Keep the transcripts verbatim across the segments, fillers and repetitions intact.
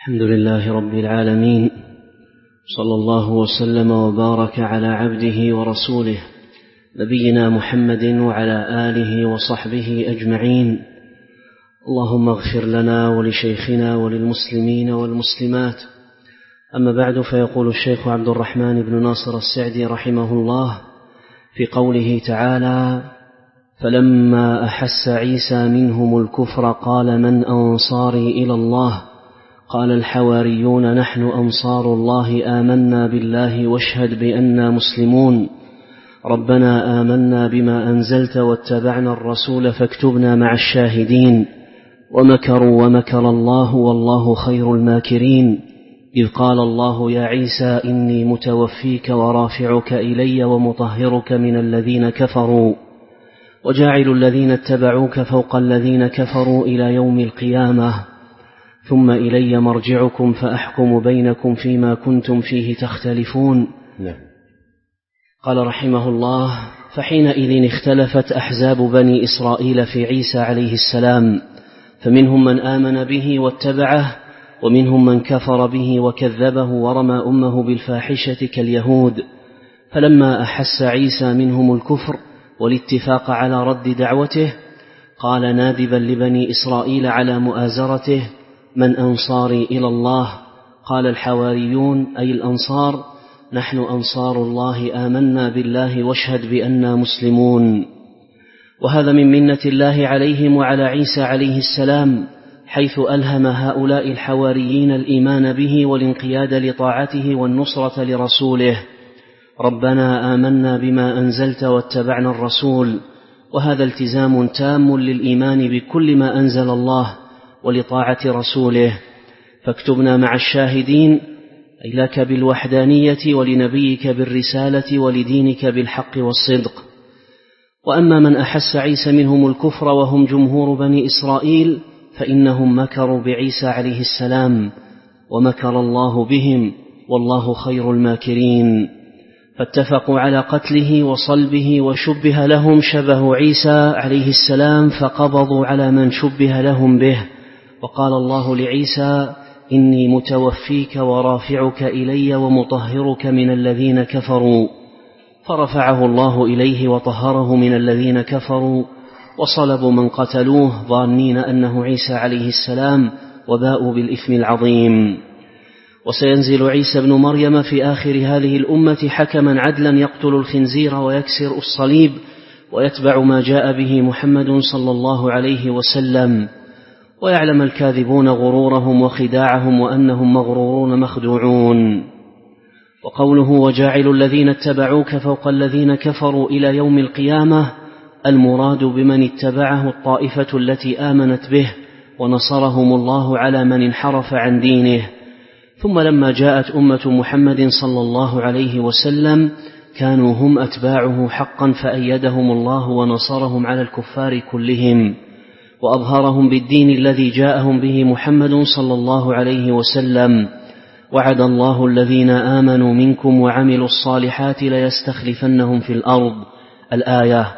الحمد لله رب العالمين، صلى الله وسلم وبارك على عبده ورسوله نبينا محمد وعلى آله وصحبه أجمعين. اللهم اغفر لنا ولشيخنا وللمسلمين والمسلمات. أما بعد، فيقول الشيخ عبد الرحمن بن ناصر السعدي رحمه الله في قوله تعالى: فلما أحس عيسى منهم الكفر قال من أنصاري إلى الله؟ قال الحواريون نحن أنصار الله، آمنا بالله واشهد بأننا مسلمون. ربنا آمنا بما أنزلت واتبعنا الرسول فاكتبنا مع الشاهدين. ومكروا ومكر الله والله خير الماكرين. إذ قال الله يا عيسى إني متوفيك ورافعك إلي ومطهرك من الذين كفروا وجاعل الذين اتبعوك فوق الذين كفروا إلى يوم القيامة، ثم إلي مرجعكم فأحكم بينكم فيما كنتم فيه تختلفون. قال رحمه الله: فحينئذ اختلفت أحزاب بني إسرائيل في عيسى عليه السلام، فمنهم من آمن به واتبعه، ومنهم من كفر به وكذبه ورمى أمه بالفاحشة كاليهود. فلما أحس عيسى منهم الكفر والاتفاق على رد دعوته، قال نادبا لبني إسرائيل على مؤازرته: من أنصاري إلى الله؟ قال الحواريون أي الأنصار: نحن أنصار الله، آمنا بالله واشهد بأننا مسلمون. وهذا من منة الله عليهم وعلى عيسى عليه السلام، حيث ألهم هؤلاء الحواريين الإيمان به والانقياد لطاعته والنصرة لرسوله. ربنا آمنا بما أنزلت واتبعنا الرسول، وهذا التزام تام للإيمان بكل ما أنزل الله ولطاعة رسوله. فاكتبنا مع الشاهدين، أي لك بالوحدانية ولنبيك بالرسالة ولدينك بالحق والصدق. وأما من أحس عيسى منهم الكفر وهم جمهور بني إسرائيل، فإنهم مكروا بعيسى عليه السلام، ومكر الله بهم والله خير الماكرين. فاتفقوا على قتله وصلبه، وشبه لهم شبه عيسى عليه السلام، فقبضوا على من شبه لهم به. وقال الله لعيسى: إني متوفيك ورافعك إلي ومطهرك من الذين كفروا. فرفعه الله إليه وطهره من الذين كفروا، وصلبوا من قتلوه ظانين أنه عيسى عليه السلام، وباءوا بالإثم العظيم. وسينزل عيسى ابن مريم في آخر هذه الأمة حكما عدلا، يقتل الخنزير ويكسر الصليب ويتبع ما جاء به محمد صلى الله عليه وسلم، ويعلم الكاذبون غرورهم وخداعهم وأنهم مغرورون مخدوعون. وقوله وجاعل الذين اتبعوك فوق الذين كفروا إلى يوم القيامة، المراد بمن اتبعه الطائفة التي آمنت به ونصرهم الله على من انحرف عن دينه. ثم لما جاءت أمة محمد صلى الله عليه وسلم كانوا هم أتباعه حقا، فأيدهم الله ونصرهم على الكفار كلهم، وأظهرهم بالدين الذي جاءهم به محمد صلى الله عليه وسلم. وعد الله الذين آمنوا منكم وعملوا الصالحات ليستخلفنهم في الأرض، الآية.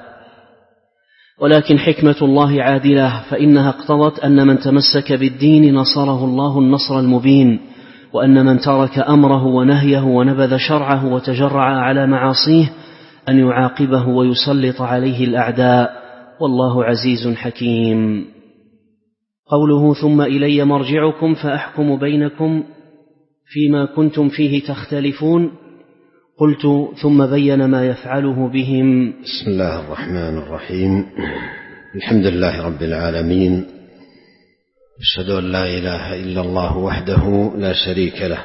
ولكن حكمة الله عادلة، فإنها اقتضت أن من تمسك بالدين نصره الله النصر المبين، وأن من ترك أمره ونهيه ونبذ شرعه وتجرع على معاصيه أن يعاقبه ويسلط عليه الأعداء، والله عزيز حكيم. قوله ثم إلي مرجعكم فأحكم بينكم فيما كنتم فيه تختلفون، قلت ثم بين ما يفعله بهم. بسم الله الرحمن الرحيم. الحمد لله رب العالمين، أشهد أن لا إله إلا الله وحده لا شريك له،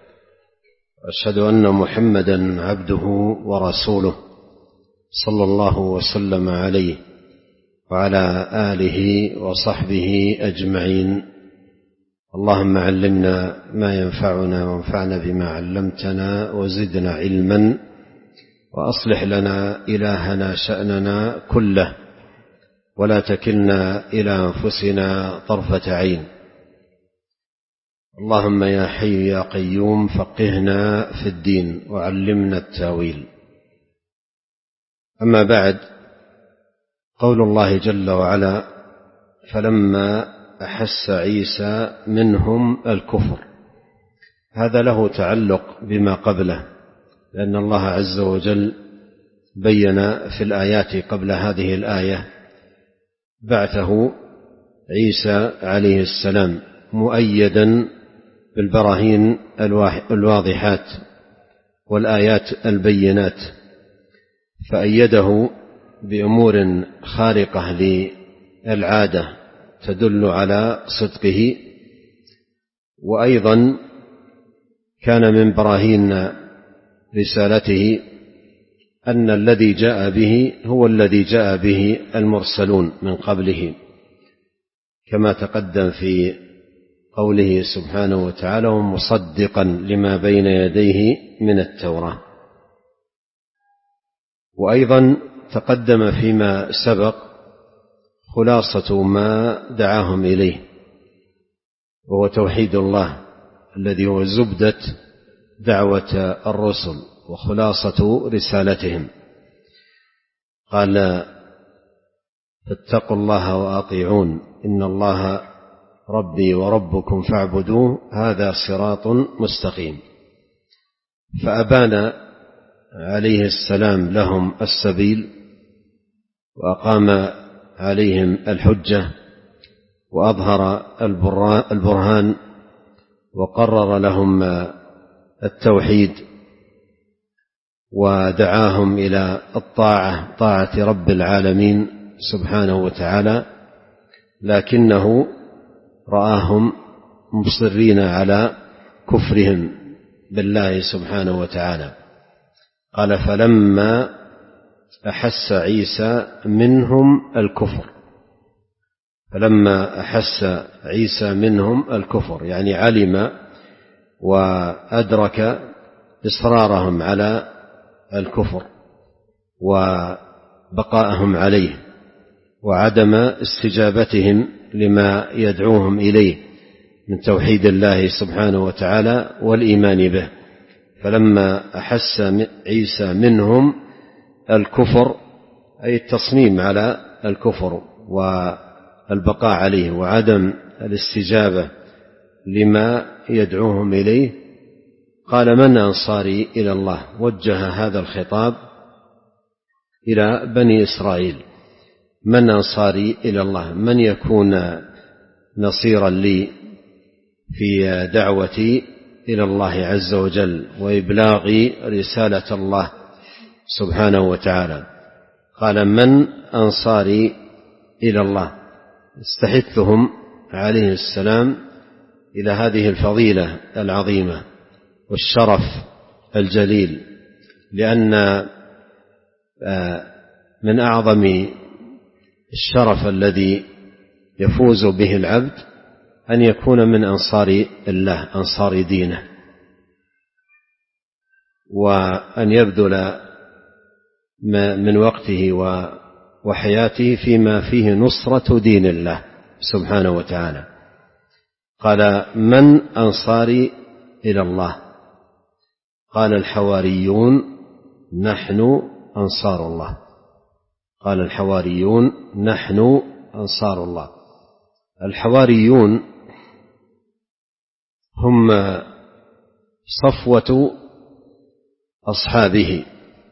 أشهد أن محمدا عبده ورسوله، صلى الله وسلم عليه وعلى آله وصحبه أجمعين. اللهم علمنا ما ينفعنا وانفعنا بما علمتنا، وزدنا علما، وأصلح لنا إلهنا شأننا كله، ولا تكلنا إلى أنفسنا طرفة عين. اللهم يا حي يا قيوم فقهنا في الدين وعلمنا التاويل. أما بعد، قول الله جل وعلا: فلما أحس عيسى منهم الكفر. هذا له تعلق بما قبله، لأن الله عز وجل بين في الآيات قبل هذه الآية بعثه عيسى عليه السلام مؤيدا بالبراهين الواضحات والآيات البينات، فأيده بأمور خارقة للعادة تدل على صدقه. وأيضا كان من براهين رسالته أن الذي جاء به هو الذي جاء به المرسلون من قبله، كما تقدم في قوله سبحانه وتعالى: ومصدقا لما بين يديه من التوراة. وأيضا تقدم فيما سبق خلاصة ما دعاهم إليه، وهو توحيد الله الذي هو زبدة دعوة الرسل وخلاصة رسالتهم. قال: فاتقوا الله وأطيعون إن الله ربي وربكم فاعبدوه هذا صراط مستقيم. فأبان عليه السلام لهم السبيل وأقام عليهم الحجة وأظهر البرهان وقرر لهم التوحيد ودعاهم إلى الطاعة، طاعة رب العالمين سبحانه وتعالى، لكنه رآهم مصرين على كفرهم بالله سبحانه وتعالى. قال: فلما أحس عيسى منهم الكفر، فلما أحس عيسى منهم الكفر يعني علم وأدرك إصرارهم على الكفر وبقائهم عليه وعدم استجابتهم لما يدعوهم إليه من توحيد الله سبحانه وتعالى والإيمان به. فلما أحس عيسى منهم الكفر أي التصميم على الكفر والبقاء عليه وعدم الاستجابة لما يدعوهم إليه، قال: من أنصاري إلى الله؟ وجه هذا الخطاب إلى بني إسرائيل: من أنصاري إلى الله؟ من يكون نصيرا لي في دعوتي إلى الله عز وجل وإبلاغ رسالة الله سبحانه وتعالى؟ قال: من أنصاري إلى الله؟ استحثهم عليه السلام إلى هذه الفضيلة العظيمة والشرف الجليل، لأن من أعظم الشرف الذي يفوز به العبد أن يكون من أنصار الله، أنصار دينه، وأن يبذل من وقته وحياته فيما فيه نصرة دين الله سبحانه وتعالى. قال: من أنصاري إلى الله؟ قال الحواريون: نحن أنصار الله. قال الحواريون: نحن أنصار الله. الحواريون هم صفوة أصحابه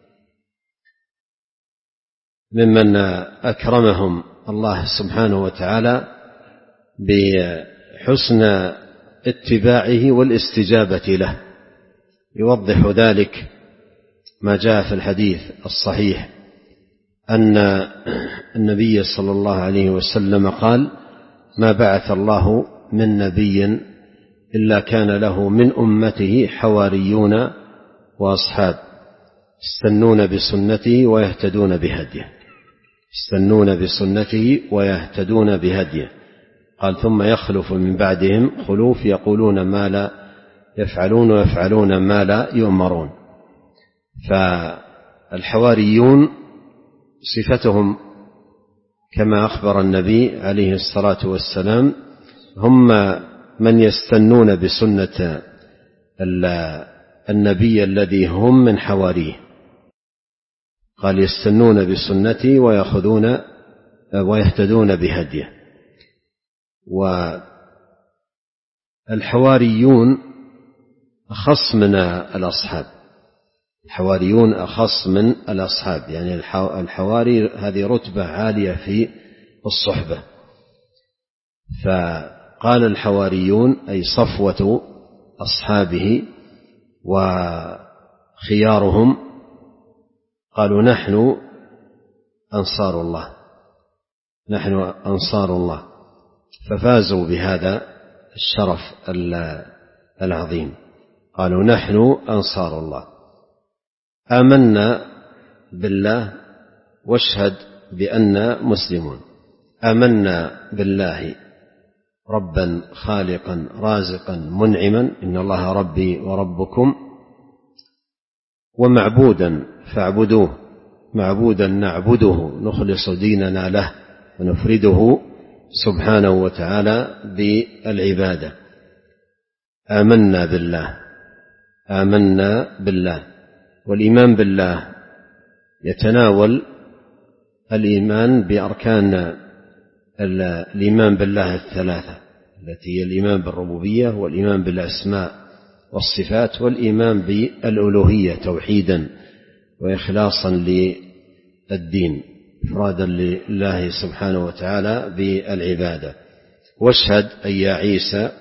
ممن أكرمهم الله سبحانه وتعالى بحسن اتباعه والاستجابة له. يوضح ذلك ما جاء في الحديث الصحيح أن النبي صلى الله عليه وسلم قال: ما بعث الله من نبي إلا كان له من أمته حواريون وأصحاب يستنون بسنته ويهتدون بهديه، يستنون بسنته ويهتدون بهديه. قال: ثم يخلف من بعدهم خلوف يقولون ما لا يفعلون ويفعلون ما لا يؤمرون. فالحواريون صفتهم كما أخبر النبي عليه الصلاة والسلام هم من يستنون بسنة النبي الذي هم من حواريه. قال: يستنون بسنته ويأخذون ويهتدون بهديه. والحواريون أخص من الأصحاب، الحواريون أخص من الأصحاب، يعني الحواري هذه رتبة عالية في الصحبة. فقال الحواريون أي صفوة أصحابه وخيارهم، قالوا نحن أنصار الله، نحن أنصار الله، ففازوا بهذا الشرف العظيم. قالوا نحن أنصار الله، آمنا بالله واشهد بأننا مسلمون. آمنا بالله ربا خالقا رازقا منعما، إن الله ربي وربكم، ومعبودا فاعبدوه، معبودا نعبده نخلص ديننا له ونفرده سبحانه وتعالى بالعبادة. آمنا بالله، آمنا بالله. والإيمان بالله يتناول الإيمان بأركان الإيمان بالله الثلاثة، التي هي الإيمان بالربوبية والإيمان بالأسماء والصفات والإيمان بالألوهية توحيدا وإخلاصا للدين، إفرادا لله سبحانه وتعالى بالعبادة. واشهد أي يا عيسى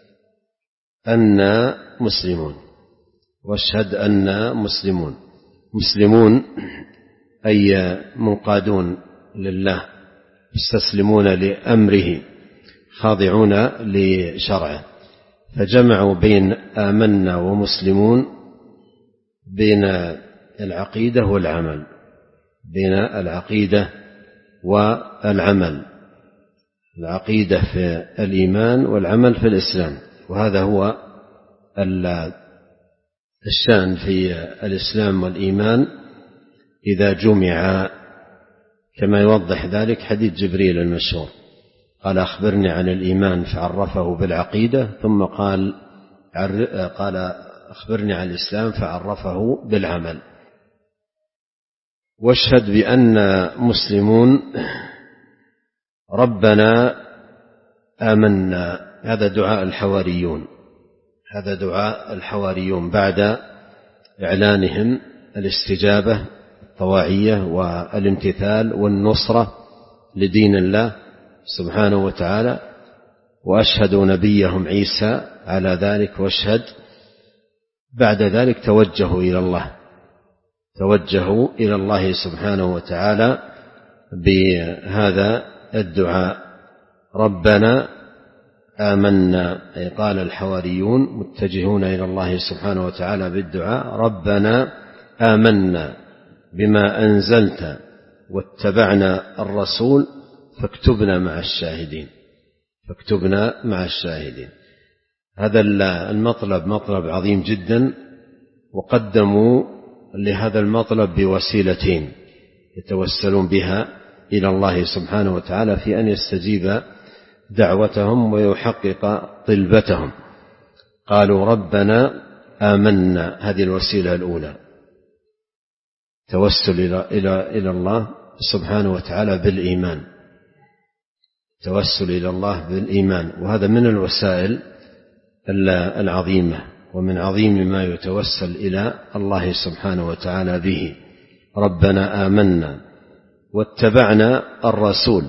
أننا مسلمون، واشهد أننا مسلمون. مسلمون أي منقادون لله، يستسلمون لأمره، خاضعون لشرعه. فجمعوا بين آمنا ومسلمون بين العقيدة والعمل، بين العقيدة والعمل، العقيدة في الإيمان والعمل في الإسلام. وهذا هو الشأن في الإسلام والإيمان إذا جمع، كما يوضح ذلك حديث جبريل المشهور، قال أخبرني عن الإيمان فعرفه بالعقيدة، ثم قال قال أخبرني عن الإسلام فعرفه بالعمل. واشهد بأن مسلمون ربنا آمنا، هذا دعاء الحواريون، هذا دعاء الحواريون بعد إعلانهم الاستجابة الطواعية والامتثال والنصرة لدين الله سبحانه وتعالى، وأشهدوا نبيهم عيسى على ذلك. واشهد بعد ذلك توجهوا إلى الله، توجهوا إلى الله سبحانه وتعالى بهذا الدعاء. ربنا آمنا، أي قال الحواريون متجهون إلى الله سبحانه وتعالى بالدعاء: ربنا آمنا بما أنزلت واتبعنا الرسول فاكتبنا مع الشاهدين، فاكتبنا مع الشاهدين. هذا المطلب مطلب عظيم جدا، وقدموا لهذا المطلب بوسيلتين يتوسلون بها إلى الله سبحانه وتعالى في أن يستجيب دعوتهم ويحقق طلبتهم. قالوا ربنا آمنا، هذه الوسيلة الأولى، توسل إلى, إلى, إلى الله سبحانه وتعالى بالإيمان، توسل إلى الله بالإيمان، وهذا من الوسائل العظيمة ومن عظيم ما يتوسل إلى الله سبحانه وتعالى به. ربنا آمنا واتبعنا الرسول،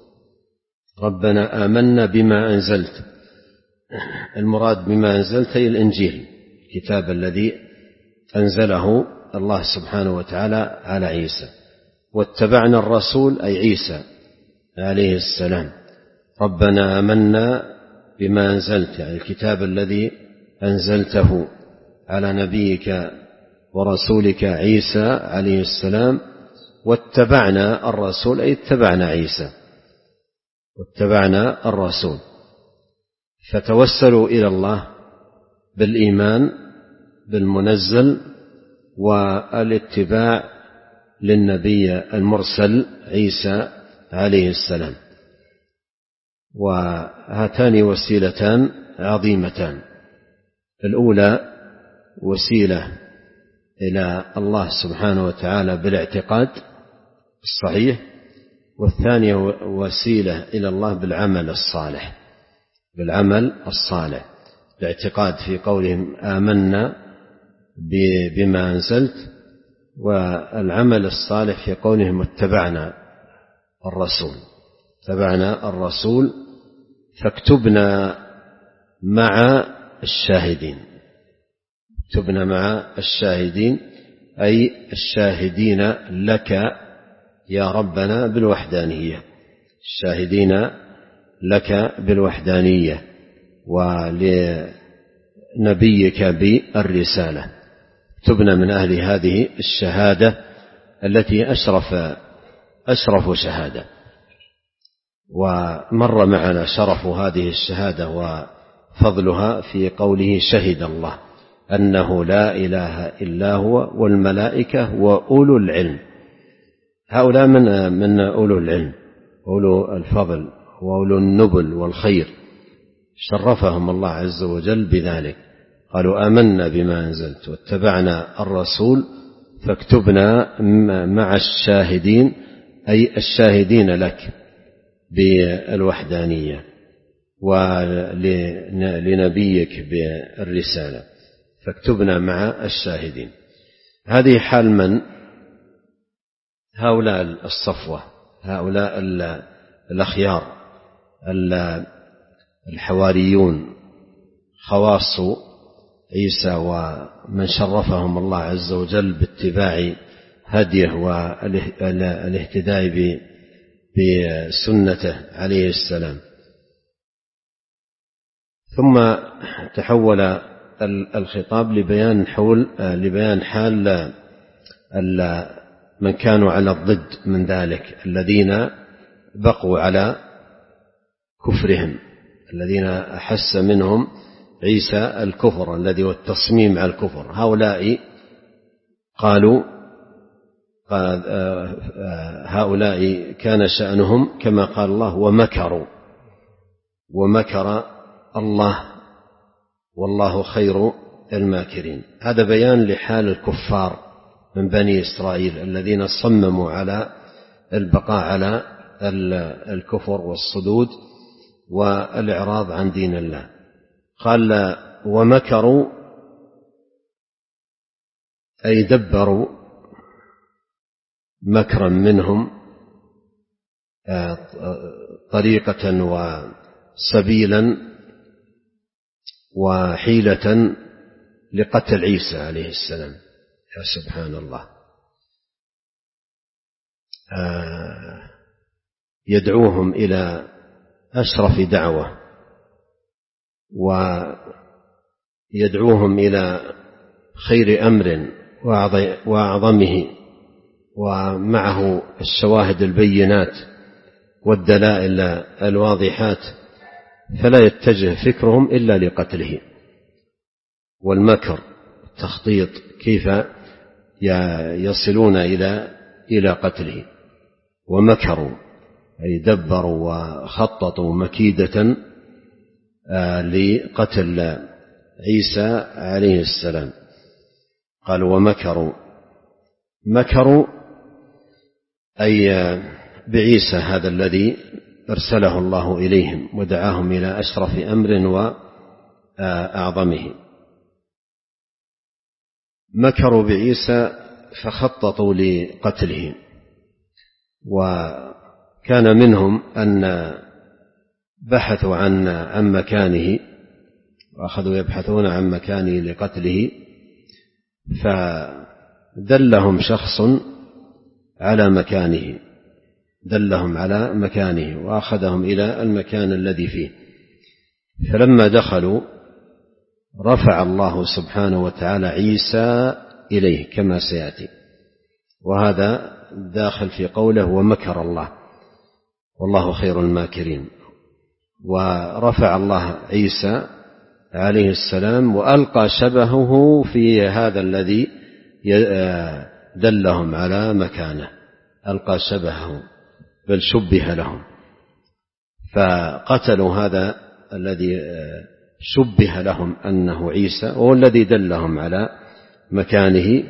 ربنا آمنا بما أنزلت، المراد بما أنزلت هي الإنجيل، الكتاب الذي أنزله الله سبحانه وتعالى على عيسى. واتبعنا الرسول أي عيسى عليه السلام. ربنا آمنا بما أنزلت، يعني الكتاب الذي أنزلته على نبيك ورسولك عيسى عليه السلام. واتبعنا الرسول أي اتبعنا عيسى، واتبعنا الرسول. فتوسلوا إلى الله بالإيمان بالمنزل والاتباع للنبي المرسل عيسى عليه السلام. وهاتان وسيلتان عظيمتان، الأولى وسيلة إلى الله سبحانه وتعالى بالاعتقاد الصحيح، والثانية وسيلة إلى الله بالعمل الصالح، بالعمل الصالح. الاعتقاد في قولهم آمنا بما أنزلت، والعمل الصالح في قولهم اتبعنا الرسول اتبعنا الرسول فاكتبنا مع الشاهدين. اكتبنا مع الشاهدين أي الشاهدين لك يا ربنا بالوحدانية، الشاهدين لك بالوحدانية ولنبيك بالرسالة. اكتبنا من أهل هذه الشهادة التي أشرف أشرف شهادة. ومر معنا شرف هذه الشهادة وفضلها في قوله شهد الله أنه لا إله إلا هو والملائكة وأولو العلم. هؤلاء من من أولو العلم، أولو الفضل وأولو النبل والخير، شرفهم الله عز وجل بذلك. قالوا آمنا بما أنزلت واتبعنا الرسول فاكتبنا مع الشاهدين أي الشاهدين لك بالوحدانية ولنبيك بالرسالة، فاكتبنا مع الشاهدين. هذه حال من؟ هؤلاء الصفوة، هؤلاء الأخيار الحواريون، خواص عيسى ومن شرفهم الله عز وجل باتباع هديه والاهتداء بسنته عليه السلام. ثم تحول الخطاب لبيان حول لبيان حال من كانوا على الضد من ذلك، الذين بقوا على كفرهم، الذين أحس منهم عيسى الكفر الذي هو التصميم على الكفر. هؤلاء قالوا هؤلاء كان شأنهم كما قال الله ومكروا ومكر الله والله خير الماكرين. هذا بيان لحال الكفار من بني إسرائيل الذين صمموا على البقاء على الكفر والصدود والإعراض عن دين الله. قال ومكروا أي دبروا مكرا منهم طريقة وسبيلا وحيلة لقتل عيسى عليه السلام. يا سبحان الله، يدعوهم إلى أشرف دعوة ويدعوهم إلى خير أمر وأعظمه ومعه الشواهد البينات والدلائل الواضحات، فلا يتجه فكرهم إلا لقتله. والمكر التخطيط كيف يصلون إلى إلى قتله. ومكروا أي دبروا وخططوا مكيدة لقتل عيسى عليه السلام. قالوا ومكروا، مكروا أي بعيسى هذا الذي أرسله الله إليهم ودعاهم إلى أشرف أمر وأعظمه. مكروا بعيسى فخططوا لقتله. وكان منهم أن بحثوا عن عن مكانه وأخذوا يبحثون عن مكانه لقتله، فدلهم شخص على مكانه دلهم على مكانه وأخذهم إلى المكان الذي فيه. فلما دخلوا رفع الله سبحانه وتعالى عيسى إليه كما سيأتي، وهذا داخل في قوله ومكر الله والله خير الماكرين. ورفع الله عيسى عليه السلام وألقى شبهه في هذا الذي دلهم على مكانه، ألقى شبهه بل شبه لهم، فقتلوا هذا الذي شبه لهم أنه عيسى وهو الذي دلهم على مكانه،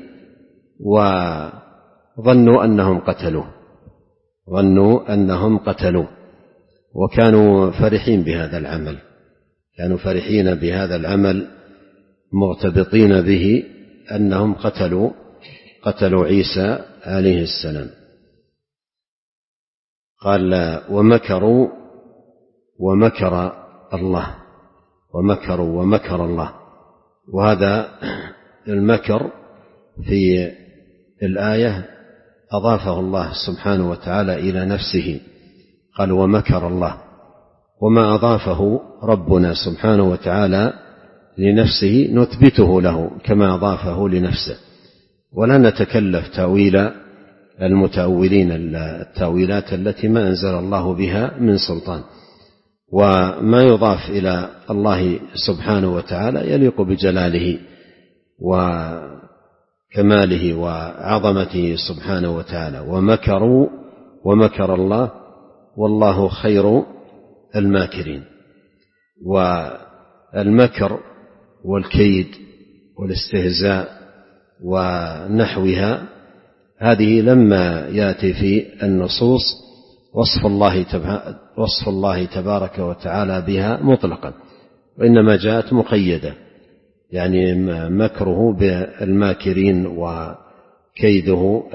وظنوا أنهم قتلوه ظنوا أنهم قتلوه وكانوا فرحين بهذا العمل، كانوا فرحين بهذا العمل مرتبطين به أنهم قتلوا قتلوا عيسى عليه السلام. قال ومكروا ومكر الله ومكروا ومكر الله. وهذا المكر في الآية أضافه الله سبحانه وتعالى إلى نفسه، قال ومكر الله، وما أضافه ربنا سبحانه وتعالى لنفسه نثبته له كما أضافه لنفسه، ولا نتكلف تأويل المتأولين التأويلات التي ما أنزل الله بها من سلطان. وما يضاف إلى الله سبحانه وتعالى يليق بجلاله وكماله وعظمته سبحانه وتعالى. ومكروا ومكر الله والله خير الماكرين. والمكر والكيد والاستهزاء ونحوها هذه لما يأتي في النصوص وصف الله وصف الله تبارك وتعالى بها مطلقا، وإنما جاءت مقيدة، يعني مكره بالماكرين وكيده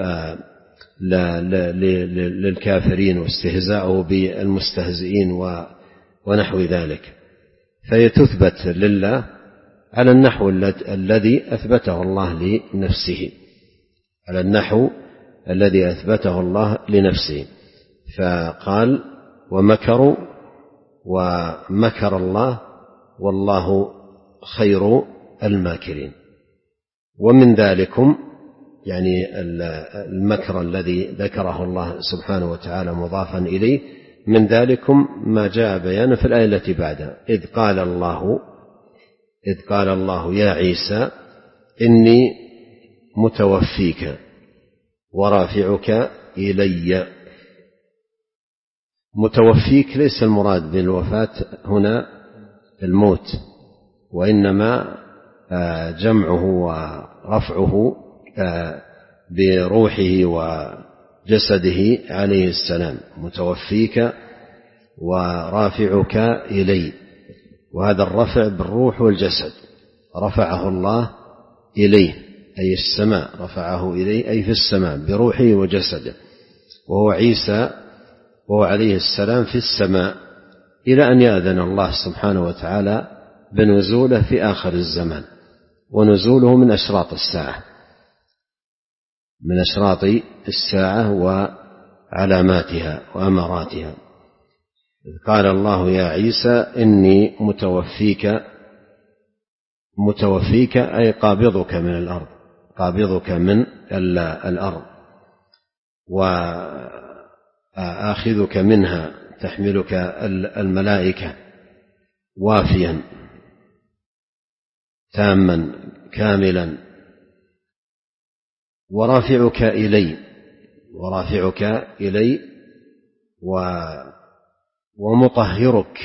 للكافرين واستهزاؤه بالمستهزئين ونحو ذلك. فهي تثبت لله على النحو الذي أثبته الله لنفسه، على النحو الذي أثبته الله لنفسه. فقال ومكروا ومكر الله والله خير الماكرين. ومن ذلكم يعني المكر الذي ذكره الله سبحانه وتعالى مضافا إليه، من ذلكم ما جاء بيانا في الآية التي بعدها، إذ قال الله إذ قال الله يا عيسى إني متوفيك ورافعك إلي. متوفيك ليس المراد بالوفاة هنا الموت، وإنما جمعه ورفعه بروحه وجسده عليه السلام، متوفيك ورافعك إلي. وهذا الرفع بالروح والجسد، رفعه الله إليه أي السماء، رفعه إليه أي في السماء بروحه وجسده، وهو عيسى وهو عليه السلام في السماء إلى أن يأذن الله سبحانه وتعالى بنزوله في آخر الزمان. ونزوله من أشراط الساعة، من أشراط الساعة وعلاماتها وأماراتها. قال الله يا عيسى إني متوفيك متوفيك أي قابضك من الأرض، قابضك من الأرض وآخذك منها، تحملك الملائكة وافيا تاما كاملا، ورافعك إلي ورافعك إلي ومطهرك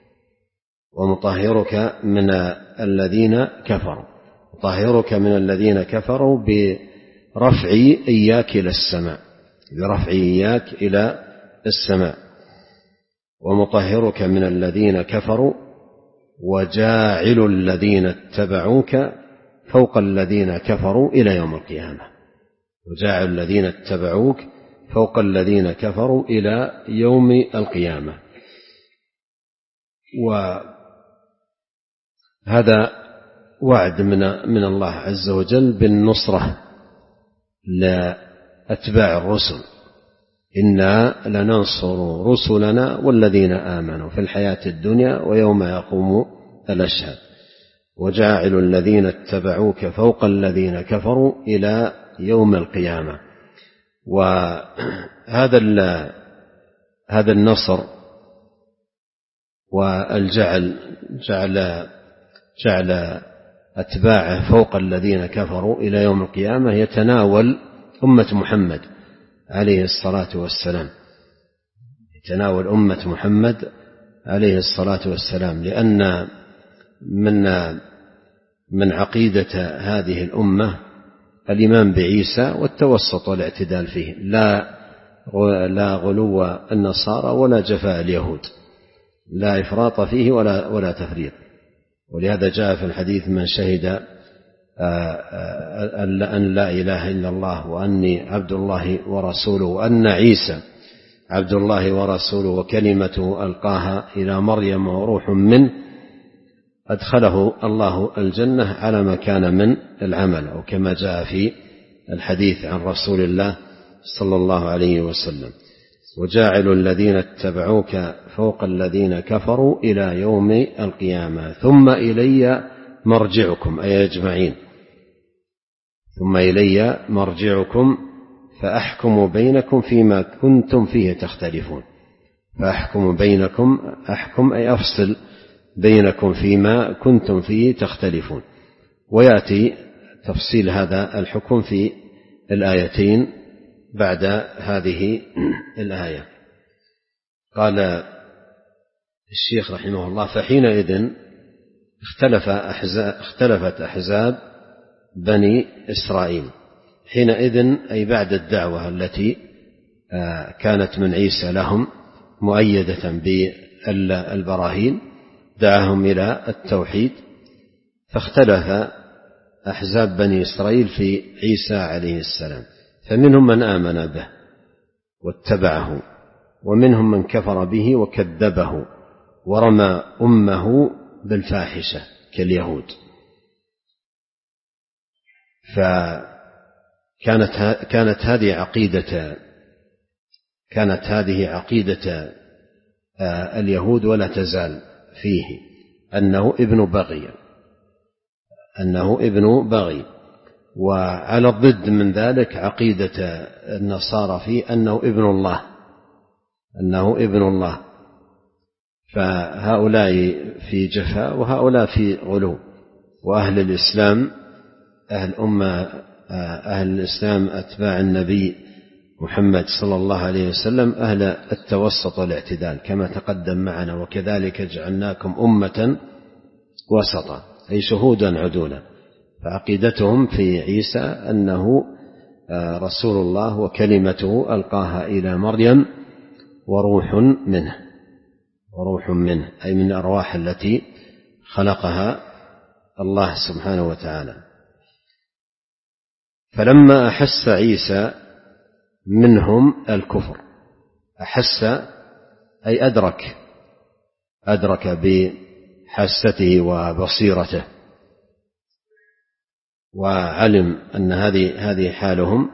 ومطهرك من الذين كفروا، مطهرك من الذين كفروا برفعي إياك إلى السماء، برفعي إياك إلى السماء، ومطهرك من الذين كفروا وجاعل الذين اتبعوك فوق الذين كفروا إلى يوم القيامة. وجاعل الذين اتبعوك فوق الذين كفروا إلى يوم القيامة. وهذا وعد من من الله عز وجل بالنصرة لأتباع الرسل، إنا لننصر رسلنا والذين آمنوا في الحياة الدنيا ويوم يقوم الأشهاد. وجاعل الذين اتبعوك فوق الذين كفروا إلى يوم القيامة. وهذا هذا النصر والجعل جعل جعل أتباعه فوق الذين كفروا إلى يوم القيامة يتناول أمة محمد عليه الصلاة والسلام، يتناول أمة محمد عليه الصلاة والسلام، لأن من من عقيدة هذه الأمة الإيمان بعيسى والتوسط والاعتدال فيه، لا لا غلو النصارى ولا جفاء اليهود، لا إفراط فيه ولا ولا تفريط. ولهذا جاء في الحديث: من شهد أن لا إله إلا الله وأني عبد الله ورسوله وأن عيسى عبد الله ورسوله وكلمته ألقاها إلى مريم وروح منه، أدخله الله الجنة على ما كان من العمل، أو كما جاء في الحديث عن رسول الله صلى الله عليه وسلم: وجاعل الذين اتبعوك فوق الذين كفروا إلى يوم القيامة ثم إلي مرجعكم، أي أجمعين، ثم إلي مرجعكم فأحكم بينكم فيما كنتم فيه تختلفون. فأحكم بينكم، أحكم أي أفصل بينكم فيما كنتم فيه تختلفون. ويأتي تفصيل هذا الحكم في الآيتين بعد هذه الآية. قال الشيخ رحمه الله: فحينئذ اختلف أحزاب اختلفت أحزاب بني إسرائيل. حينئذ أي بعد الدعوة التي كانت من عيسى لهم مؤيدة بالبراهين، دعاهم إلى التوحيد، فاختلف أحزاب بني إسرائيل في عيسى عليه السلام، فمنهم من آمن به واتبعه، ومنهم من كفر به وكذبه ورمى أمه بالفاحشة كاليهود. فكانت كانت هذه عقيدة كانت هذه عقيدة اليهود ولا تزال فيه، أنه ابن بغي أنه ابن بغي وعلى الضد من ذلك عقيدة النصارى فيه أنه ابن الله أنه ابن الله فهؤلاء في جفاء وهؤلاء في غلو. وأهل الإسلام أهل أمة أهل الإسلام أتباع النبي محمد صلى الله عليه وسلم أهل التوسط والاعتدال كما تقدم معنا: وكذلك جعلناكم أمة وسطا، أي شهودا عدولا. فعقيدتهم في عيسى أنه رسول الله وكلمته ألقاها إلى مريم وروح منه وروح منه أي من الأرواح التي خلقها الله سبحانه وتعالى. فلما أحس عيسى منهم الكفر، أحس أي أدرك أدرك بحاسته وبصيرته، وعلم أن هذه هذه حالهم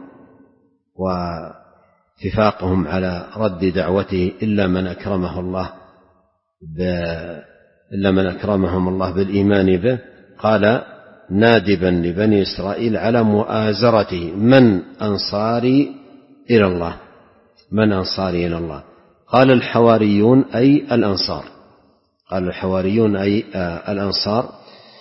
واتفاقهم على رد دعوته إلا من أكرمه الله إلا من أكرمهم الله بالإيمان به. قال نادبا لبني إسرائيل على مؤازرته: من أنصاري إلى الله من أنصاري إلى الله قال الحواريون أي الأنصار قال الحواريون أي الأنصار.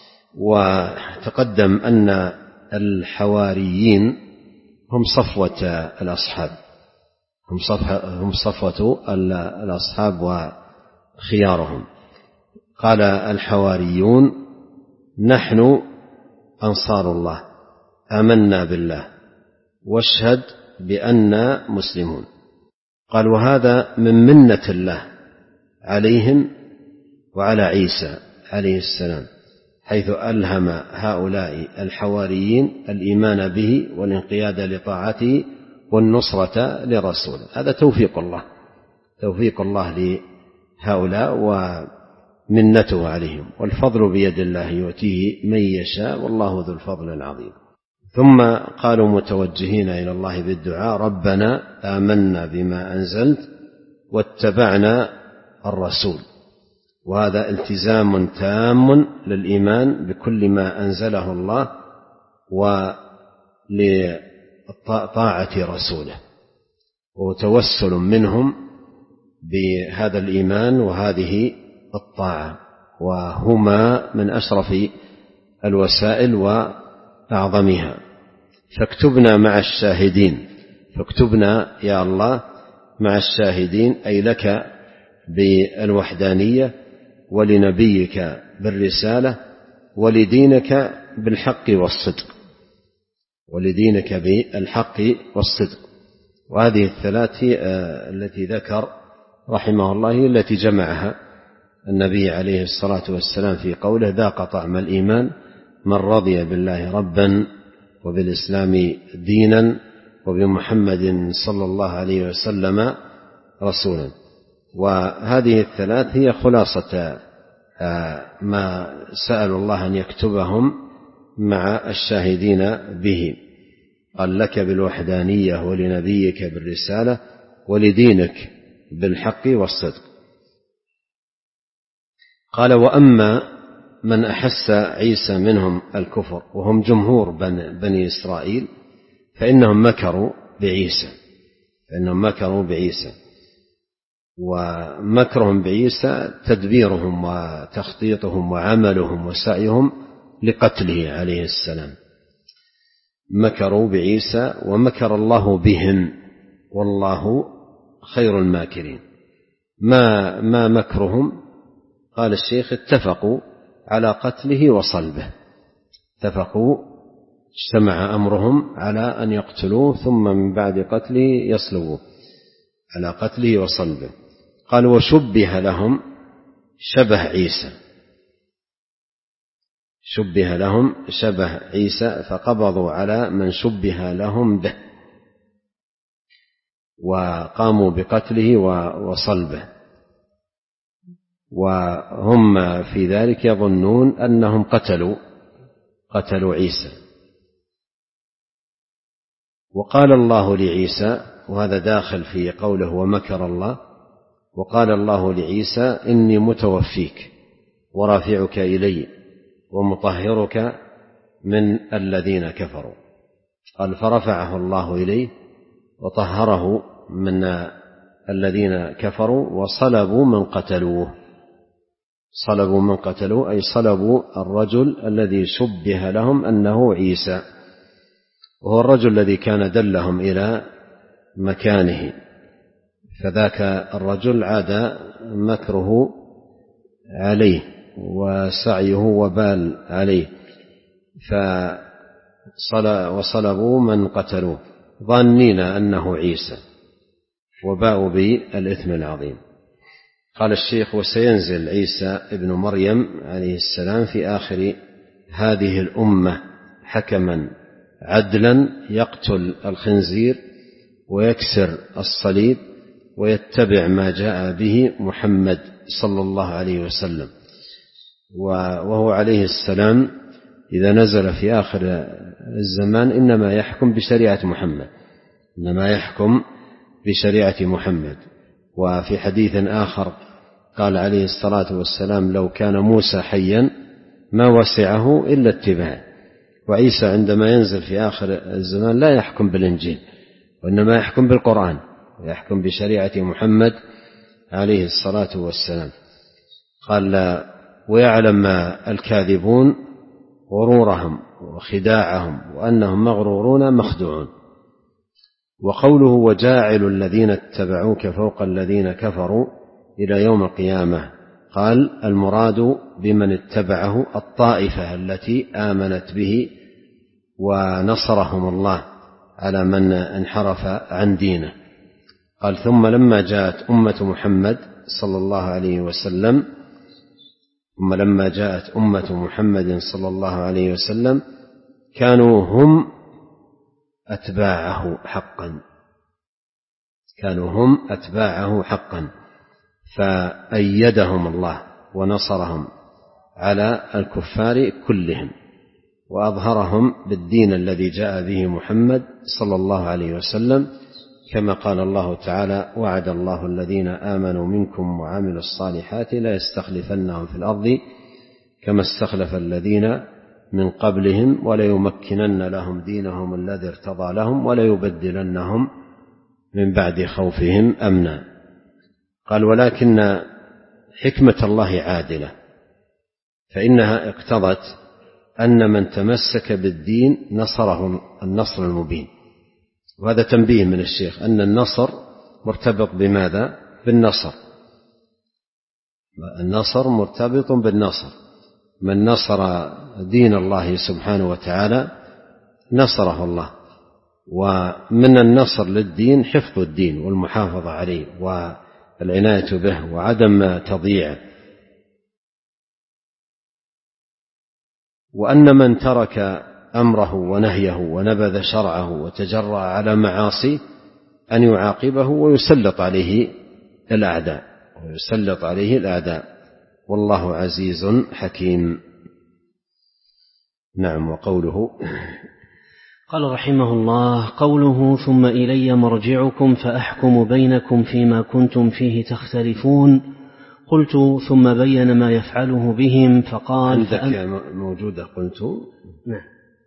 وتقدم أن الحواريين هم صفوة الأصحاب هم صفوة الأصحاب وخيارهم. قال الحواريون: نحن أنصار الله آمنا بالله واشهد بأننا مسلمون. قال: وهذا من منة الله عليهم وعلى عيسى عليه السلام، حيث ألهم هؤلاء الحواريين الإيمان به والانقياد لطاعته والنصرة لرسوله. هذا توفيق الله توفيق الله لهؤلاء ومنته عليهم، والفضل بيد الله يؤتيه من يشاء والله ذو الفضل العظيم. ثم قالوا متوجهين إلى الله بالدعاء: ربنا آمنا بما أنزلت واتبعنا الرسول. وهذا التزام تام للإيمان بكل ما أنزله الله ولطاعة رسوله، وتوسل منهم بهذا الإيمان وهذه الطاعة، وهما من أشرف الوسائل وأعظمها. فاكتبنا مع الشاهدين فاكتبنا يا الله مع الشاهدين، أي لك بالوحدانية ولنبيك بالرسالة ولدينك بالحق والصدق ولدينك بالحق والصدق. وهذه الثلاث هي التي ذكر رحمه الله التي جمعها النبي عليه الصلاة والسلام في قوله: ذاق طعم الإيمان من رضي بالله ربا وبالإسلام دينا وبمحمد صلى الله عليه وسلم رسولا. وهذه الثلاث هي خلاصة ما سألوا الله أن يكتبهم مع الشاهدين به. قال: لك بالوحدانية ولنبيك بالرسالة ولدينك بالحق والصدق. قال: وأما من أحس عيسى منهم الكفر وهم جمهور بني إسرائيل فإنهم مكروا بعيسى فإنهم مكروا بعيسى ومكرهم بعيسى تدبيرهم وتخطيطهم وعملهم وسعيهم لقتله عليه السلام. مكروا بعيسى ومكر الله بهم والله خير الماكرين. ما ما مكرهم؟ قال الشيخ: اتفقوا على قتله وصلبه، اتفقوا اجتمع أمرهم على أن يقتلوه ثم من بعد قتله يصلبوه، على قتله وصلبه. قال: وشبه لهم شبه عيسى، شبه لهم شبه عيسى فقبضوا على من شبه لهم به وقاموا بقتله وصلبه، وهم في ذلك يظنون أنهم قتلوا قتلوا عيسى. وقال الله لعيسى، وهذا داخل في قوله ومكر الله، وقال الله لعيسى: إني متوفيك ورافعك إلي ومطهرك من الذين كفروا. قال: فرفعه الله إليه وطهره من الذين كفروا وصلبوا من قتلوه. صلبوا من قتلوه أي صلبوا الرجل الذي شبه لهم أنه عيسى، وهو الرجل الذي كان دلهم إلى مكانه، فذاك الرجل عاد مكره عليه وسعيه وبال عليه، وصلبوا من قتلوه ظانين أنه عيسى وباءوا بالإثم العظيم. قال الشيخ: وسينزل عيسى ابن مريم عليه السلام في آخر هذه الأمة حكما عدلا يقتل الخنزير ويكسر الصليب ويتبع ما جاء به محمد صلى الله عليه وسلم. وهو عليه السلام إذا نزل في آخر الزمان إنما يحكم بشريعة محمد إنما يحكم بشريعة محمد. وفي حديث آخر قال عليه الصلاة والسلام: لو كان موسى حيا ما وسعه إلا اتباعه. وعيسى عندما ينزل في آخر الزمان لا يحكم بالإنجيل وإنما يحكم بالقرآن، يحكم بشريعة محمد عليه الصلاة والسلام. قال: ويعلم الكاذبون غرورهم وخداعهم وأنهم مغرورون مخدوعون. وقوله: وجاعل الذين اتبعوك فوق الذين كفروا إلى يوم القيامة، قال: المراد بمن اتبعه الطائفة التي آمنت به ونصرهم الله على من انحرف عن دينه. قال: ثم لما جاءت أمة محمد صلى الله عليه وسلم ثم لما جاءت أمة محمد صلى الله عليه وسلم كانوا هم أتباعه حقا كانوا هم أتباعه حقا فأيدهم الله ونصرهم على الكفار كلهم وأظهرهم بالدين الذي جاء به محمد صلى الله عليه وسلم، كما قال الله تعالى: وعد الله الذين آمنوا منكم وعملوا الصالحات لا يستخلفنهم في الأرض كما استخلف الذين من قبلهم وليمكنن لهم دينهم الذي ارتضى لهم وليبدلنهم من بعد خوفهم أمنا. قال: ولكن حكمة الله عادلة، فإنها اقتضت أن من تمسك بالدين نصره النصر المبين. وهذا تنبيه من الشيخ أن النصر مرتبط بماذا؟ بالنصر. النصر مرتبط بالنصر. من نصر دين الله سبحانه وتعالى نصره الله. ومن النصر للدين حفظ الدين والمحافظة عليه والعناية به وعدم تضييعه. وأن من ترك أمره ونهيه ونبذ شرعه وتجرأ على معاصيه أن يعاقبه ويسلط عليه الأعداء ويسلط عليه الأعداء والله عزيز حكيم. نعم. وقوله قال رحمه الله: قوله ثم إلي مرجعكم فأحكم بينكم فيما كنتم فيه تختلفون. قلت ثم بين ما يفعله بهم فقال عندك فأن... موجودة قلت نعم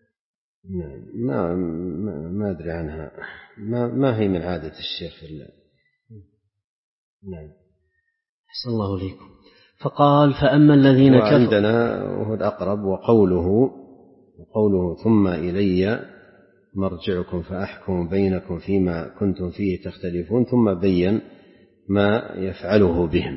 ما ما, ما أدري عنها ما, ما هي من عادة الشيخ إلا. نعم. أحسن الله إليكم. فقال فأما الذين كفروا وعندنا وهو الأقرب وقوله وقوله ثم إلي مرجعكم فأحكم بينكم فيما كنتم فيه تختلفون ثم بين ما يفعله بهم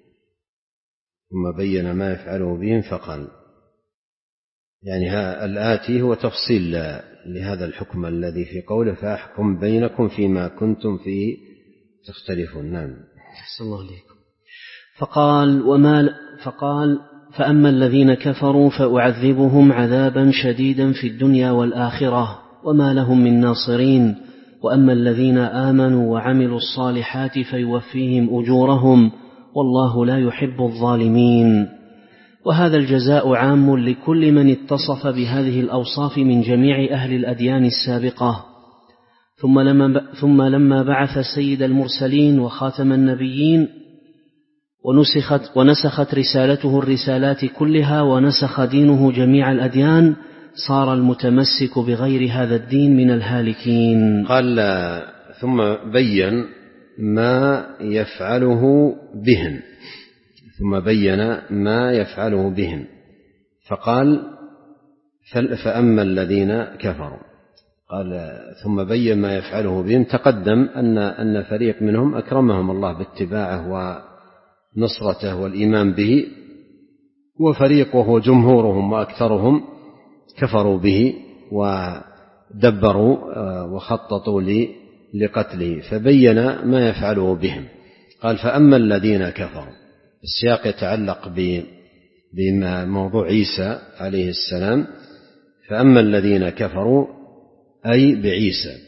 ثم بين ما يفعله بهم فقال يعني الآتي هو تفصيل لهذا الحكم الذي في قوله فأحكم بينكم فيما كنتم فيه تختلفون. نعم. أحسن الله إليكم. فقال وما فقال فأما الذين كفروا فأعذبهم عذابا شديدا في الدنيا والآخرة وما لهم من ناصرين، وأما الذين آمنوا وعملوا الصالحات فيوفيهم أجورهم والله لا يحب الظالمين. وهذا الجزاء عام لكل من اتصف بهذه الأوصاف من جميع أهل الأديان السابقة. ثم لما, ثم لما بعث سيد المرسلين وخاتم النبيين ونسخت, ونسخت رسالته الرسالات كلها ونسخ دينه جميع الأديان صار المتمسك بغير هذا الدين من الهالكين. قال ثم بين ما يفعله بهم ثم بين ما يفعله بهم فقال فأما الذين كفروا قال ثم بين ما يفعله بهم. تقدم أن أن فريق منهم أكرمهم الله باتباعه ونصرته والإيمان به، وفريق وهو جمهورهم وأكثرهم كفروا به ودبروا وخططوا لقتله، فبين ما يفعله بهم. قال فأما الذين كفروا، السياق يتعلق بموضوع عيسى عليه السلام، فأما الذين كفروا أي بعيسى،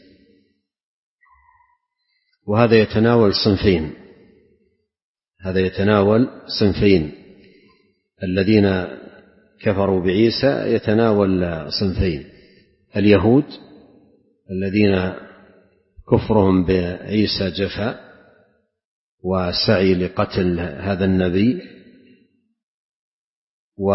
وهذا يتناول صنفين هذا يتناول صنفين الذين كفروا بعيسى يتناول صنفين: اليهود الذين كفرهم بعيسى جفا وسعي لقتل هذا النبي، و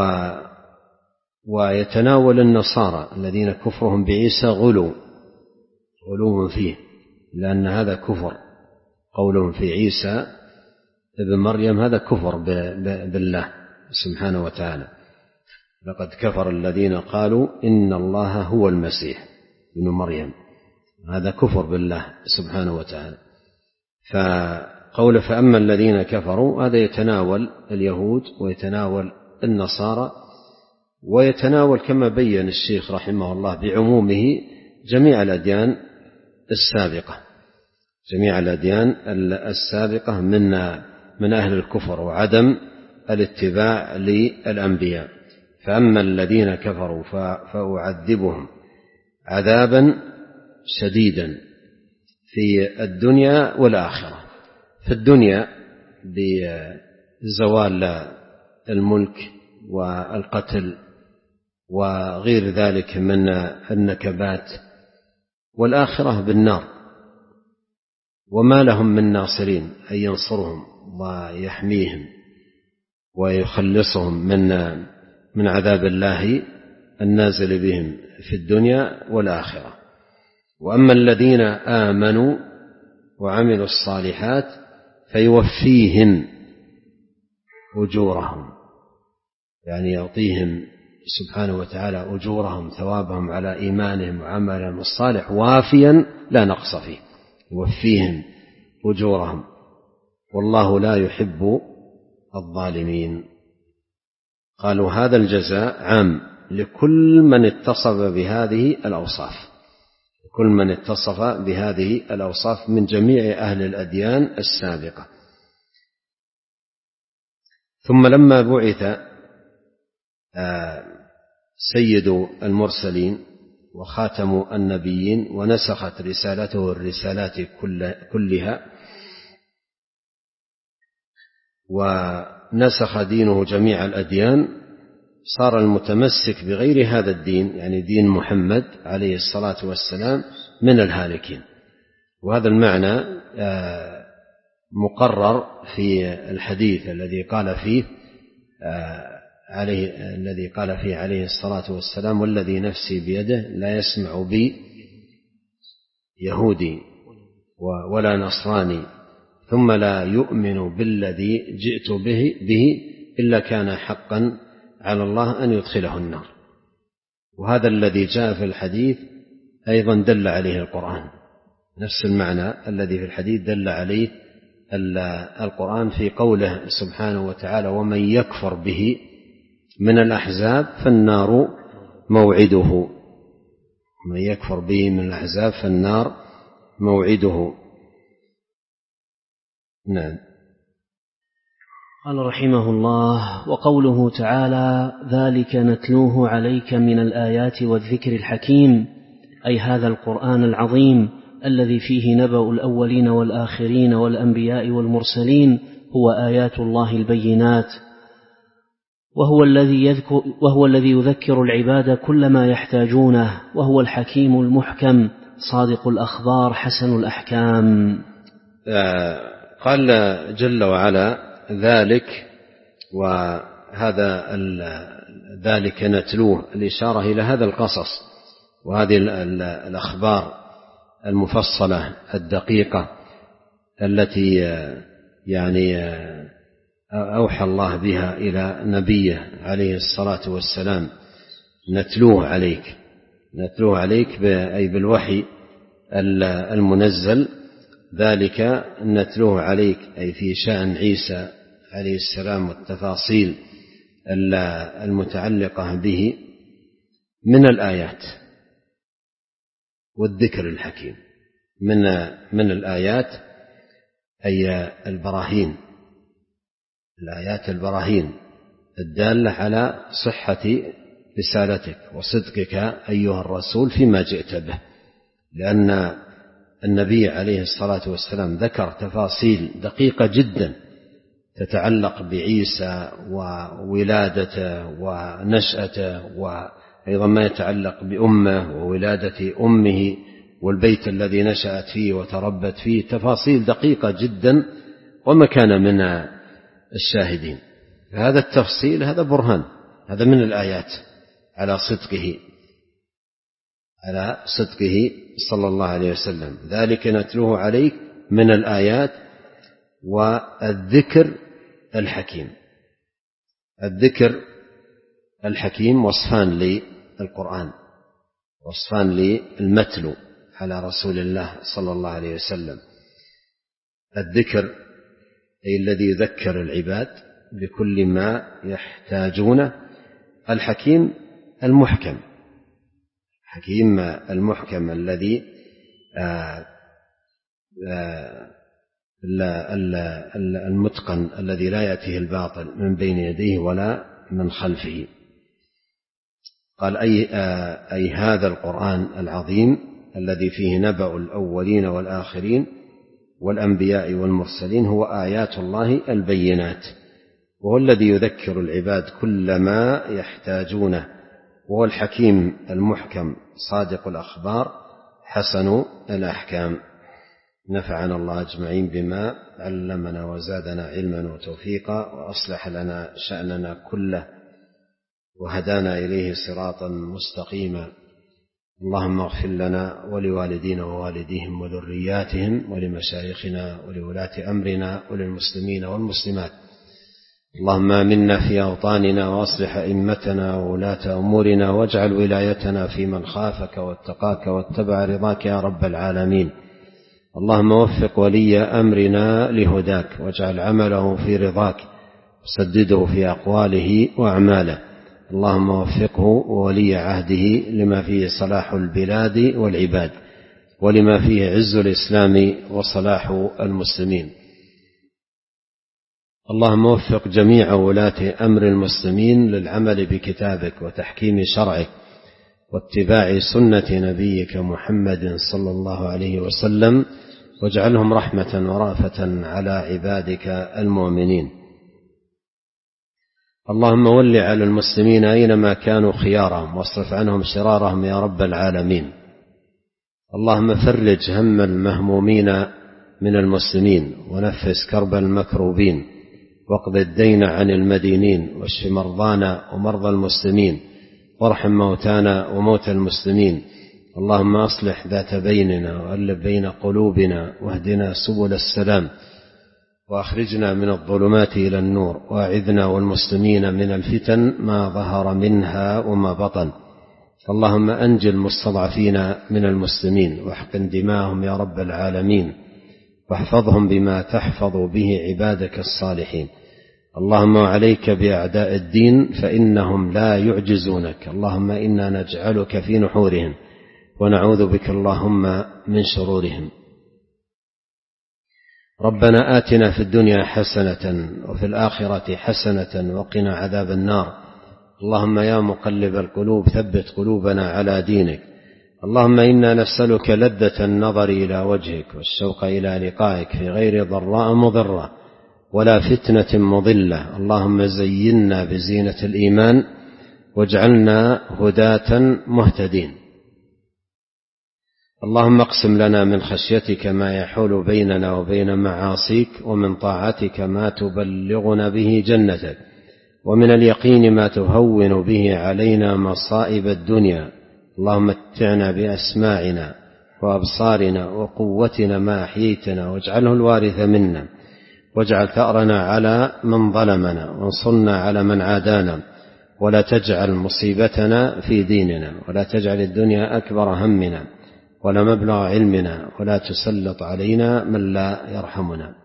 ويتناول النصارى الذين كفرهم بعيسى غلو غلو فيه، لأن هذا كفر، قولهم في عيسى ابن مريم هذا كفر بالله سبحانه وتعالى. لقد كفر الذين قالوا إن الله هو المسيح ابن مريم، هذا كفر بالله سبحانه وتعالى. فقول فأما الذين كفروا هذا يتناول اليهود ويتناول النصارى، ويتناول كما بين الشيخ رحمه الله بعمومه جميع الأديان السابقة جميع الأديان السابقة من من أهل الكفر وعدم الاتباع للأنبياء. فأما الذين كفروا فأعذبهم عذابا شديدا في الدنيا والآخرة. في الدنيا بزوال الملك والقتل وغير ذلك من النكبات، والآخرة بالنار، وما لهم من ناصرين أن ينصرهم ويحميهم ويخلصهم من من عذاب الله النازل بهم في الدنيا والآخرة. وأما الذين آمنوا وعملوا الصالحات فيوفيهم أجورهم، يعني يعطيهم سبحانه وتعالى أجورهم ثوابهم على إيمانهم وعملهم الصالح وافيا لا نقص فيه، يوفيهم أجورهم والله لا يحب الظالمين. قالوا هذا الجزاء عام لكل من اتصف بهذه الأوصاف كل من اتصف بهذه الأوصاف من جميع أهل الأديان السابقة. ثم لما بعث سيد المرسلين وخاتم النبيين، ونسخت رسالته الرسالات كلها، ونسخ دينه جميع الأديان، صار المتمسك بغير هذا الدين يعني دين محمد عليه الصلاة والسلام من الهالكين. وهذا المعنى مقرر في الحديث الذي قال فيه عليه الذي قال فيه عليه الصلاة والسلام: والذي نفسي بيده لا يسمع بي يهودي ولا نصراني ثم لا يؤمن بالذي جئت به, به إلا كان حقا على الله أن يدخله النار. وهذا الذي جاء في الحديث أيضا دل عليه القرآن، نفس المعنى الذي في الحديث دل عليه القرآن في قوله سبحانه وتعالى: ومن يكفر به من الأحزاب فالنار موعده. من يكفر به من الأحزاب فالنار موعده. نعم. قال رحمه الله: وقوله تعالى: ذلك نتلوه عليك من الآيات والذكر الحكيم، أي هذا القرآن العظيم الذي فيه نبأ الأولين والآخرين والأنبياء والمرسلين هو آيات الله البينات، وهو الذي يذكر وهو الذي يذكر العباد كل ما يحتاجونه، وهو الحكيم المحكم صادق الأخبار حسن الأحكام. قال جل وعلا: ذلك، وهذا ذلك نتلوه الإشارة إلى هذا القصص وهذه الأخبار المفصلة الدقيقة التي يعني أوحى الله بها إلى نبيه عليه الصلاة والسلام. نتلوه عليك، نتلوه عليك أي بالوحي المنزل. ذلك نتلوه عليك أي في شأن عيسى عليه السلام والتفاصيل المتعلقة به من الآيات والذكر الحكيم. من من الآيات أي البراهين، الآيات البراهين الدالة على صحة رسالتك وصدقك أيها الرسول فيما جئت به، لأن النبي عليه الصلاة والسلام ذكر تفاصيل دقيقة جدا تتعلق بعيسى وولادته ونشأته، وأيضا ما يتعلق بأمه وولادة أمه والبيت الذي نشأت فيه وتربت فيه، تفاصيل دقيقة جدا وما كان من الشاهدين. هذا التفصيل هذا برهان، هذا من الآيات على صدقه على صدقه صلى الله عليه وسلم. ذلك نتلوه عليك من الآيات والذكر الحكيم. الذكر الحكيم وصفان للقرآن، وصفان للمتلو على رسول الله صلى الله عليه وسلم. الذكر أي الذي يذكر العباد بكل ما يحتاجونه. الحكيم المحكم، حكيم المحكم الذي آآ آآ المتقن الذي لا يأتيه الباطل من بين يديه ولا من خلفه. قال أي, أي هذا القرآن العظيم الذي فيه نبأ الأولين والآخرين والأنبياء والمرسلين هو آيات الله البينات، وهو الذي يذكر العباد كل ما يحتاجونه، وهو الحكيم المحكم صادق الأخبار حسن الأحكام. نفعنا الله أجمعين بما علمنا وزادنا علما وتوفيقا، وأصلح لنا شأننا كله، وهدانا إليه صراطا مستقيما. اللهم اغفر لنا ولوالدينا ووالديهم وذرياتهم ولمشايخنا ولولاة أمرنا وللمسلمين والمسلمات. اللهم آمنا في أوطاننا وأصلح أئمتنا وولاة أمورنا، واجعل ولايتنا في من خافك واتقاك واتبع رضاك يا رب العالمين. اللهم وفق ولي أمرنا لهداك، واجعل عمله في رضاك، وسدده في أقواله وأعماله. اللهم وفقه وولي عهده لما فيه صلاح البلاد والعباد، ولما فيه عز الإسلام وصلاح المسلمين. اللهم وفق جميع ولاة أمر المسلمين للعمل بكتابك وتحكيم شرعك واتباع سنة نبيك محمد صلى الله عليه وسلم، واجعلهم رحمة ورأفة على عبادك المؤمنين. اللهم ول على المسلمين أينما كانوا خيارهم، واصرف عنهم شرارهم يا رب العالمين. اللهم فرج هم المهمومين من المسلمين، ونفس كرب المكروبين، واقض الدين عن المدينين، واشف مرضانا ومرضى المسلمين، وارحم موتانا وموتى المسلمين. اللهم أصلح ذات بيننا، وألف بين قلوبنا، واهدنا سبل السلام، وأخرجنا من الظلمات إلى النور، وأعذنا والمسلمين من الفتن ما ظهر منها وما بطن. اللهم أنجِ المستضعفين من المسلمين، واحقن دماءهم يا رب العالمين، واحفظهم بما تحفظ به عبادك الصالحين. اللهم عليك بأعداء الدين فإنهم لا يعجزونك. اللهم إنا نجعلك في نحورهم، ونعوذ بك اللهم من شرورهم. ربنا آتنا في الدنيا حسنة وفي الآخرة حسنة وقنا عذاب النار. اللهم يا مقلب القلوب ثبت قلوبنا على دينك. اللهم إنا نسألك لذة النظر إلى وجهك، والشوق إلى لقائك في غير ضراء مضرة ولا فتنة مضلة. اللهم زينا بزينة الإيمان، واجعلنا هداة مهتدين. اللهم اقسم لنا من خشيتك ما يحول بيننا وبين معاصيك، ومن طاعتك ما تبلغنا به جنتك، ومن اليقين ما تهون به علينا مصائب الدنيا. اللهم متعنا بأسماعنا وأبصارنا وقوتنا ما أحييتنا، واجعله الوارث منا، واجعل ثأرنا على من ظلمنا، وانصرنا على من عادانا، ولا تجعل مصيبتنا في ديننا، ولا تجعل الدنيا أكبر همنا ولا مبلغ علمنا، ولا تسلط علينا من لا يرحمنا.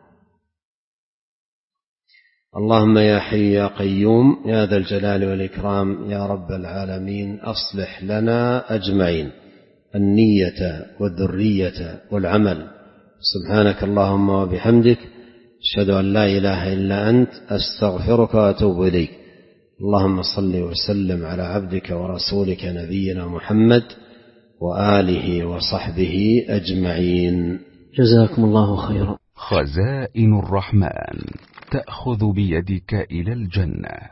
اللهم يا حي يا قيوم يا ذا الجلال والإكرام يا رب العالمين، أصلح لنا أجمعين النية والذرية والعمل. سبحانك اللهم وبحمدك، أشهد أن لا إله إلا أنت، أستغفرك وأتوب إليك. اللهم صل وسلم على عبدك ورسولك نبينا محمد وآله وصحبه أجمعين. جزاكم الله خيرا. خزائن الرحمن تأخذ بيدك إلى الجنة.